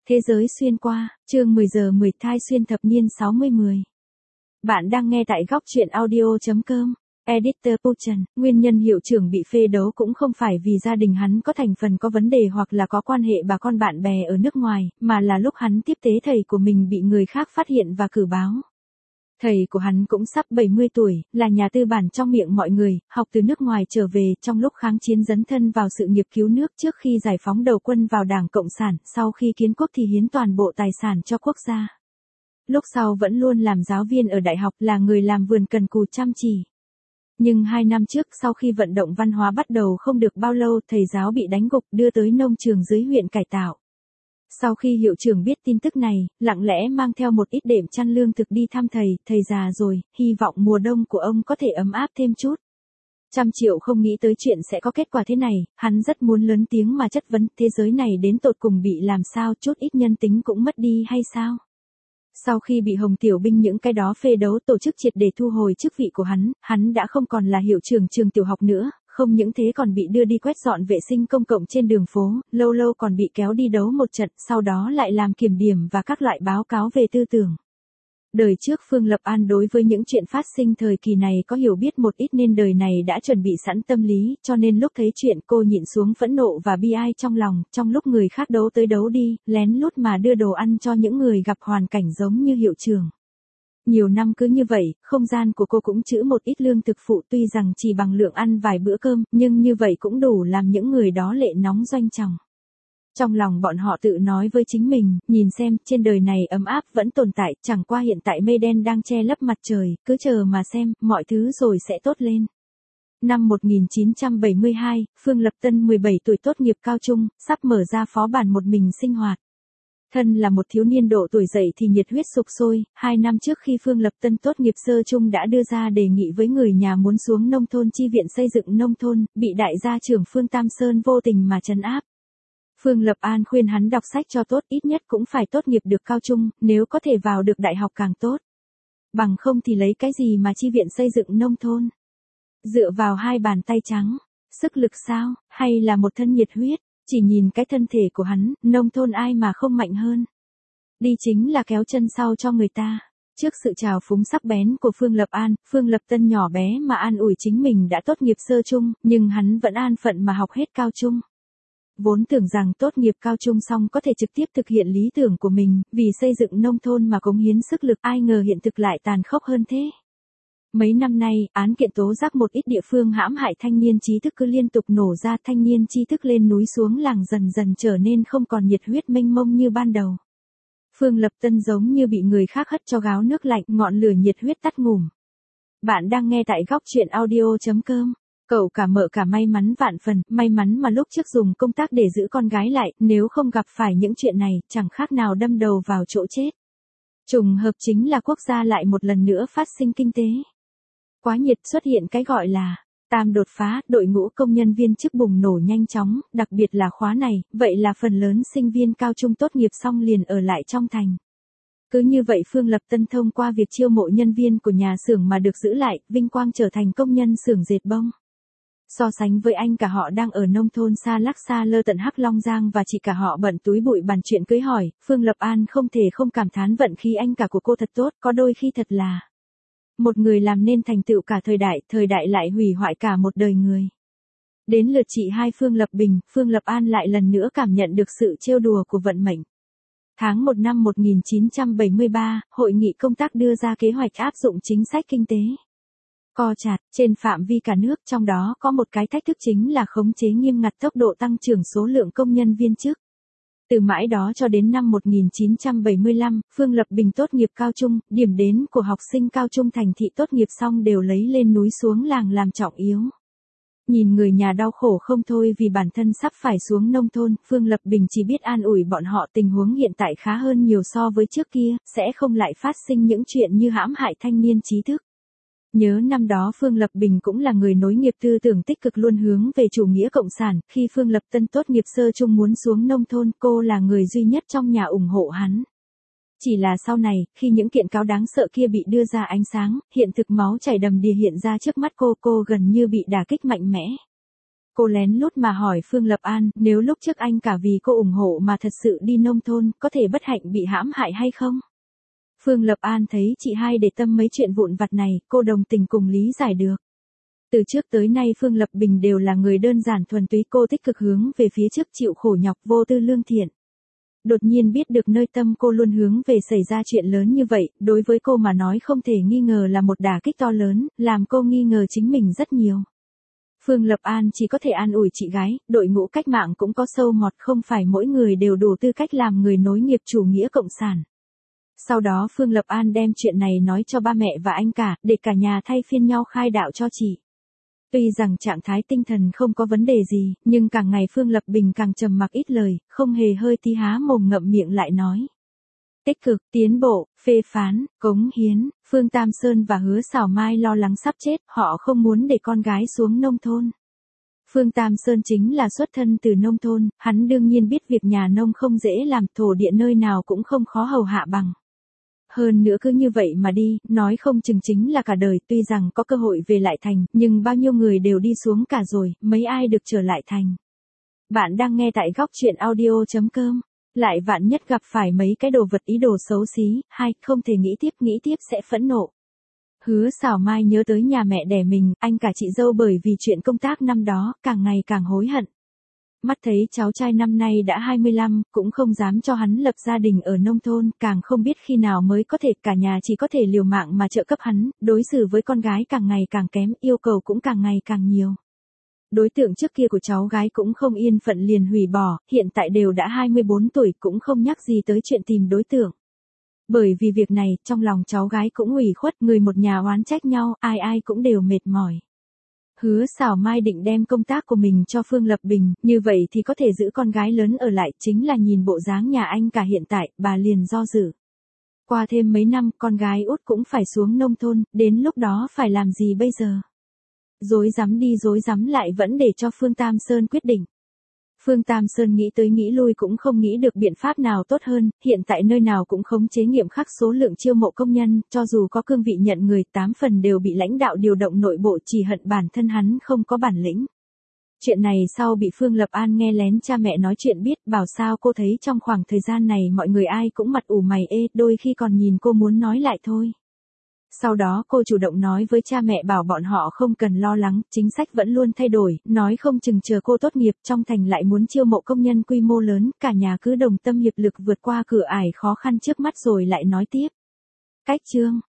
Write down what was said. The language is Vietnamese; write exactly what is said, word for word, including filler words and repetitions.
Thế giới xuyên qua, chương mười giờ mười thai xuyên thập niên sáu mươi mười. Bạn đang nghe tại góc truyện audio chấm com. Editor Puchen, nguyên nhân hiệu trưởng bị phê đấu cũng không phải vì gia đình hắn có thành phần có vấn đề hoặc là có quan hệ bà con bạn bè ở nước ngoài, mà là lúc hắn tiếp tế thầy của mình bị người khác phát hiện và cử báo. Thầy của hắn cũng sắp bảy mươi tuổi, là nhà tư bản trong miệng mọi người, học từ nước ngoài trở về trong lúc kháng chiến dấn thân vào sự nghiệp cứu nước trước khi giải phóng đầu quân vào Đảng Cộng sản, sau khi kiến quốc thì hiến toàn bộ tài sản cho quốc gia. Lúc sau vẫn luôn làm giáo viên ở đại học, là người làm vườn cần cù chăm chỉ. Nhưng hai năm trước sau khi vận động văn hóa bắt đầu không được bao lâu, thầy giáo bị đánh gục đưa tới nông trường dưới huyện cải tạo. Sau khi hiệu trưởng biết tin tức này, lặng lẽ mang theo một ít đệm chăn lương thực đi thăm thầy, thầy già rồi, hy vọng mùa đông của ông có thể ấm áp thêm chút. Trăm triệu không nghĩ tới chuyện sẽ có kết quả thế này, hắn rất muốn lớn tiếng mà chất vấn, thế giới này đến tột cùng bị làm sao, chút ít nhân tính cũng mất đi hay sao? Sau khi bị Hồng Tiểu Binh những cái đó phê đấu tổ chức triệt để thu hồi chức vị của hắn, hắn đã không còn là hiệu trưởng trường tiểu học nữa, không những thế còn bị đưa đi quét dọn vệ sinh công cộng trên đường phố, lâu lâu còn bị kéo đi đấu một trận, sau đó lại làm kiểm điểm và các loại báo cáo về tư tưởng. Đời trước Phương Lập An đối với những chuyện phát sinh thời kỳ này có hiểu biết một ít nên đời này đã chuẩn bị sẵn tâm lý, cho nên lúc thấy chuyện cô nhịn xuống phẫn nộ và bi ai trong lòng, trong lúc người khác đấu tới đấu đi, lén lút mà đưa đồ ăn cho những người gặp hoàn cảnh giống như hiệu trưởng. Nhiều năm cứ như vậy, không gian của cô cũng trữ một ít lương thực phụ, tuy rằng chỉ bằng lượng ăn vài bữa cơm, nhưng như vậy cũng đủ làm những người đó lệ nóng doanh trọng. Trong lòng bọn họ tự nói với chính mình, nhìn xem, trên đời này ấm áp vẫn tồn tại, chẳng qua hiện tại mây đen đang che lấp mặt trời, cứ chờ mà xem, mọi thứ rồi sẽ tốt lên. Năm một nghìn chín trăm bảy mươi hai, Phương Lập Tân mười bảy tuổi tốt nghiệp cao trung, sắp mở ra phó bản một mình sinh hoạt. Thân là một thiếu niên độ tuổi dậy thì nhiệt huyết sục sôi, hai năm trước khi Phương Lập Tân tốt nghiệp sơ trung đã đưa ra đề nghị với người nhà muốn xuống nông thôn chi viện xây dựng nông thôn, bị đại gia trưởng Phương Tam Sơn vô tình mà trấn áp. Phương Lập An khuyên hắn đọc sách cho tốt, ít nhất cũng phải tốt nghiệp được cao trung, nếu có thể vào được đại học càng tốt. Bằng không thì lấy cái gì mà chi viện xây dựng nông thôn? Dựa vào hai bàn tay trắng, sức lực sao, hay là một thân nhiệt huyết, chỉ nhìn cái thân thể của hắn, nông thôn ai mà không mạnh hơn. Đi chính là kéo chân sau cho người ta. Trước sự trào phúng sắc bén của Phương Lập An, Phương Lập Tân nhỏ bé mà an ủi chính mình đã tốt nghiệp sơ trung, nhưng hắn vẫn an phận mà học hết cao trung. Vốn tưởng rằng tốt nghiệp cao trung xong có thể trực tiếp thực hiện lý tưởng của mình, vì xây dựng nông thôn mà cống hiến sức lực, ai ngờ hiện thực lại tàn khốc hơn thế. Mấy năm nay, án kiện tố giác một ít địa phương hãm hại thanh niên trí thức cứ liên tục nổ ra, thanh niên trí thức lên núi xuống làng dần dần trở nên không còn nhiệt huyết mênh mông như ban đầu. Phương Lập Tân giống như bị người khác hất cho gáo nước lạnh, ngọn lửa nhiệt huyết tắt ngủm. Bạn đang nghe tại góc truyện audio chấm com. Cậu cả mợ cả may mắn vạn phần, may mắn mà lúc trước dùng công tác để giữ con gái lại, nếu không gặp phải những chuyện này, chẳng khác nào đâm đầu vào chỗ chết. Trùng hợp chính là quốc gia lại một lần nữa phát sinh kinh tế quá nhiệt, xuất hiện cái gọi là tam đột phá, đội ngũ công nhân viên chức bùng nổ nhanh chóng, đặc biệt là khóa này, vậy là phần lớn sinh viên cao trung tốt nghiệp xong liền ở lại trong thành. Cứ như vậy Phương Lập Tân thông qua việc chiêu mộ nhân viên của nhà xưởng mà được giữ lại, vinh quang trở thành công nhân xưởng dệt bông. So sánh với anh cả họ đang ở nông thôn xa lắc xa lơ tận Hắc Long Giang và chị cả họ bận túi bụi bàn chuyện cưới hỏi, Phương Lập An không thể không cảm thán vận khí anh cả của cô thật tốt, có đôi khi thật là một người làm nên thành tựu cả thời đại, thời đại lại hủy hoại cả một đời người. Đến lượt chị hai Phương Lập Bình, Phương Lập An lại lần nữa cảm nhận được sự trêu đùa của vận mệnh. Tháng một năm một nghìn chín trăm bảy mươi ba, hội nghị công tác đưa ra kế hoạch áp dụng chính sách kinh tế co chặt trên phạm vi cả nước, trong đó có một cái thách thức chính là khống chế nghiêm ngặt tốc độ tăng trưởng số lượng công nhân viên chức. Từ mãi đó cho đến năm một nghìn chín trăm bảy mươi lăm, Phương Lập Bình tốt nghiệp cao trung, điểm đến của học sinh cao trung thành thị tốt nghiệp xong đều lấy lên núi xuống làng làm trọng yếu. Nhìn người nhà đau khổ không thôi vì bản thân sắp phải xuống nông thôn, Phương Lập Bình chỉ biết an ủi bọn họ tình huống hiện tại khá hơn nhiều so với trước kia, sẽ không lại phát sinh những chuyện như hãm hại thanh niên trí thức. Nhớ năm đó Phương Lập Bình cũng là người nối nghiệp tư tưởng tích cực luôn hướng về chủ nghĩa cộng sản, khi Phương Lập Tân tốt nghiệp sơ trung muốn xuống nông thôn, cô là người duy nhất trong nhà ủng hộ hắn. Chỉ là sau này, khi những kiện cáo đáng sợ kia bị đưa ra ánh sáng, hiện thực máu chảy đầm đìa hiện ra trước mắt cô, cô gần như bị đả kích mạnh mẽ. cô lén lút mà hỏi Phương Lập An, nếu lúc trước anh cả vì cô ủng hộ mà thật sự đi nông thôn, có thể bất hạnh bị hãm hại hay không? Phương Lập An thấy chị hai để tâm mấy chuyện vụn vặt này, cô đồng tình cùng lý giải được. Từ trước tới nay Phương Lập Bình đều là người đơn giản thuần túy, cô tích cực hướng về phía trước, chịu khổ nhọc, vô tư lương thiện. Đột nhiên biết được nơi tâm cô luôn hướng về xảy ra chuyện lớn như vậy, đối với cô mà nói không thể nghi ngờ là một đả kích to lớn, làm cô nghi ngờ chính mình rất nhiều. Phương Lập An chỉ có thể an ủi chị gái, đội ngũ cách mạng cũng có sâu mọt, không phải mỗi người đều đủ tư cách làm người nối nghiệp chủ nghĩa cộng sản. Sau đó Phương Lập An đem chuyện này nói cho ba mẹ và anh cả, để cả nhà thay phiên nhau khai đạo cho chị. Tuy rằng trạng thái tinh thần không có vấn đề gì, nhưng càng ngày Phương Lập Bình càng trầm mặc ít lời, không hề hơi tí há mồm ngậm miệng lại nói. Tích cực, tiến bộ, phê phán, cống hiến, Phương Tam Sơn và Hứa Sảo Mai lo lắng sắp chết, họ không muốn để con gái xuống nông thôn. Phương Tam Sơn chính là xuất thân từ nông thôn, hắn đương nhiên biết việc nhà nông không dễ làm, thổ địa nơi nào cũng không khó hầu hạ bằng. Hơn nữa cứ như vậy mà đi, nói không chừng chính là cả đời, tuy rằng có cơ hội về lại thành, nhưng bao nhiêu người đều đi xuống cả rồi, mấy ai được trở lại thành. Bạn đang nghe tại góc truyện audio chấm com. Lại vạn nhất gặp phải mấy cái đồ vật ý đồ xấu xí, hay không thể nghĩ tiếp, nghĩ tiếp sẽ phẫn nộ. Hứa Sảo Mai nhớ tới nhà mẹ đẻ mình, anh cả chị dâu bởi vì chuyện công tác năm đó, càng ngày càng hối hận. Mắt thấy cháu trai năm nay đã hai mươi lăm, cũng không dám cho hắn lập gia đình ở nông thôn, càng không biết khi nào mới có thể, cả nhà chỉ có thể liều mạng mà trợ cấp hắn, đối xử với con gái càng ngày càng kém, yêu cầu cũng càng ngày càng nhiều. Đối tượng trước kia của cháu gái cũng không yên phận liền hủy bỏ, hiện tại đều đã hai mươi bốn tuổi, cũng không nhắc gì tới chuyện tìm đối tượng. Bởi vì việc này, trong lòng cháu gái cũng ủy khuất, người một nhà oán trách nhau, ai ai cũng đều mệt mỏi. Hứa Sảo Mai định đem công tác của mình cho Phương Lập Bình, như vậy thì có thể giữ con gái lớn ở lại, chính là nhìn bộ dáng nhà anh cả hiện tại, bà liền do dự. Qua thêm mấy năm, con gái út cũng phải xuống nông thôn, đến lúc đó phải làm gì bây giờ? Dối rắm đi dối rắm lại vẫn để cho Phương Tam Sơn quyết định. Phương Tam Sơn nghĩ tới nghĩ lui cũng không nghĩ được biện pháp nào tốt hơn, hiện tại nơi nào cũng khống chế nghiêm khắc số lượng chiêu mộ công nhân, cho dù có cương vị nhận người, tám phần đều bị lãnh đạo điều động nội bộ, chỉ hận bản thân hắn không có bản lĩnh. Chuyện này sau bị Phương Lập An nghe lén cha mẹ nói chuyện biết, bảo sao cô thấy trong khoảng thời gian này mọi người ai cũng mặt ủ mày ê, đôi khi còn nhìn cô muốn nói lại thôi. Sau đó cô chủ động nói với cha mẹ bảo bọn họ không cần lo lắng, chính sách vẫn luôn thay đổi, nói không chừng chờ cô tốt nghiệp trong thành lại muốn chiêu mộ công nhân quy mô lớn, cả nhà cứ đồng tâm hiệp lực vượt qua cửa ải khó khăn trước mắt rồi lại nói tiếp. Cách chương